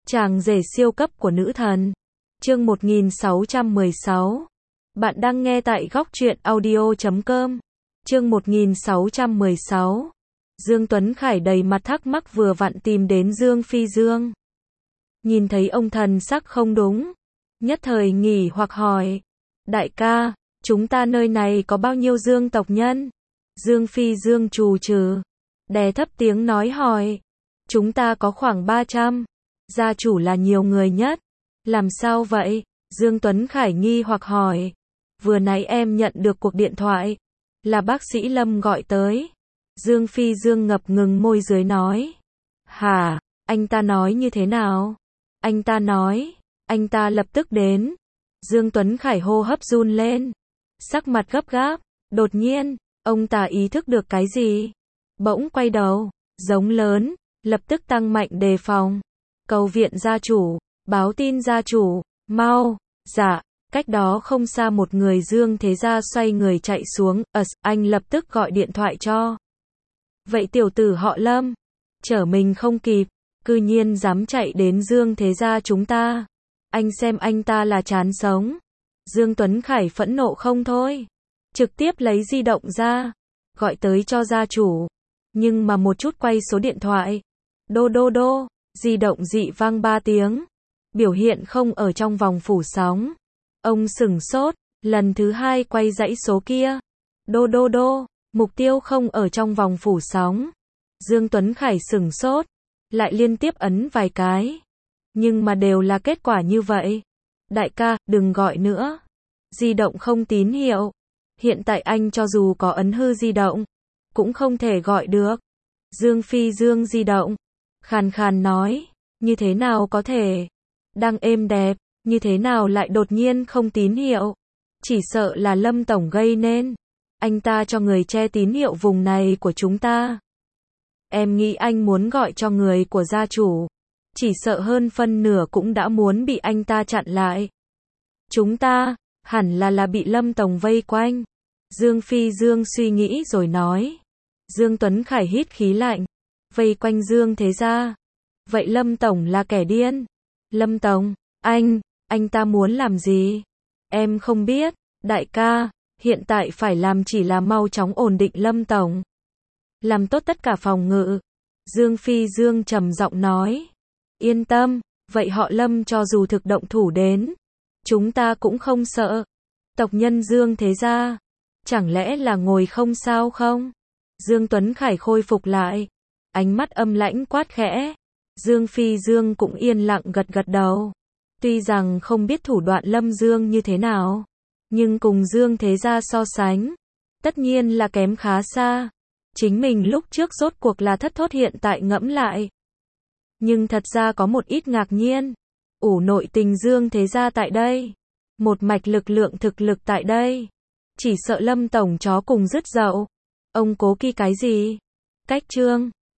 Chàng rể siêu cấp của nữ thần. Chương 1616. Bạn đang nghe tại góc truyện audio.com. Chương 1616. Dương Tuấn Khải đầy mặt thắc mắc vừa vặn tìm đến Dương Phi Dương. Nhìn thấy ông thần sắc không đúng, nhất thời nghỉ hoặc hỏi. Đại ca, chúng ta nơi này có bao nhiêu Dương tộc nhân? Dương Phi Dương trù trừ, đè thấp tiếng nói hỏi. Chúng ta có khoảng 300. Gia chủ là nhiều người nhất. Làm sao vậy? Dương Tuấn Khải nghi hoặc hỏi. Vừa nãy em nhận được cuộc điện thoại. Là bác sĩ Lâm gọi tới. Dương Phi Dương ngập ngừng môi dưới nói. Hả? Anh ta nói như thế nào? Anh ta nói, anh ta lập tức đến. Dương Tuấn Khải hô hấp run lên. Sắc mặt gấp gáp. Đột nhiên, ông ta ý thức được cái gì? Bỗng quay đầu, giống lớn, lập tức tăng mạnh đề phòng. Cầu viện gia chủ, báo tin gia chủ, mau. Dạ. Cách đó không xa một người Dương Thế Gia xoay người chạy xuống. Anh lập tức gọi điện thoại cho. Vậy tiểu tử họ Lâm, chở mình không kịp, cư nhiên dám chạy đến Dương Thế Gia chúng ta. Anh xem anh ta là chán sống. Dương Tuấn Khải phẫn nộ không thôi. Trực tiếp lấy di động ra, gọi tới cho gia chủ. Nhưng mà một chút quay số điện thoại. Đô đô đô, di động dị vang 3 tiếng. Biểu hiện không ở trong vòng phủ sóng. Ông sửng sốt, lần thứ hai quay dãy số kia. Đô đô đô, mục tiêu không ở trong vòng phủ sóng. Dương Tuấn Khải sửng sốt, lại liên tiếp ấn vài cái. Nhưng mà đều là kết quả như vậy. Đại ca, đừng gọi nữa. Di động không tín hiệu. Hiện tại anh cho dù có ấn hư di động, cũng không thể gọi được. Dương Phi Dương di động, khàn khàn nói, như thế nào có thể? Đang êm đẹp, như thế nào lại đột nhiên không tín hiệu? Chỉ sợ là Lâm Tổng gây nên. Anh ta cho người che tín hiệu vùng này của chúng ta. Em nghĩ anh muốn gọi cho người của gia chủ. Chỉ sợ hơn phân nửa cũng đã muốn bị anh ta chặn lại. Chúng ta, hẳn là bị Lâm Tổng vây quanh. Dương Phi Dương suy nghĩ rồi nói. Dương Tuấn Khải hít khí lạnh. Vây quanh Dương Thế Gia. Vậy Lâm Tổng là kẻ điên. Lâm Tổng, anh ta muốn làm gì? Em không biết, đại ca, hiện tại phải làm chỉ là mau chóng ổn định Lâm Tổng. Làm tốt tất cả phòng ngự. Dương Phi Dương trầm giọng nói. Yên tâm, vậy họ Lâm cho dù thực động thủ đến, chúng ta cũng không sợ. Tộc nhân Dương Thế Gia, chẳng lẽ là ngồi không sao không? Dương Tuấn Khải khôi phục lại, ánh mắt âm lãnh quát khẽ. Dương Phi Dương cũng yên lặng gật gật đầu. Tuy rằng không biết thủ đoạn Lâm Dương như thế nào, nhưng cùng Dương Thế Gia so sánh, tất nhiên là kém khá xa. Chính mình lúc trước rốt cuộc là thất thốt, hiện tại ngẫm lại. Nhưng thật ra có một ít ngạc nhiên. Ủ nội tình Dương Thế Gia tại đây. Một mạch lực lượng thực lực tại đây. Chỉ sợ Lâm Tổng chó cùng rứt dậu. Ông cố kỳ cái gì? Cách trương.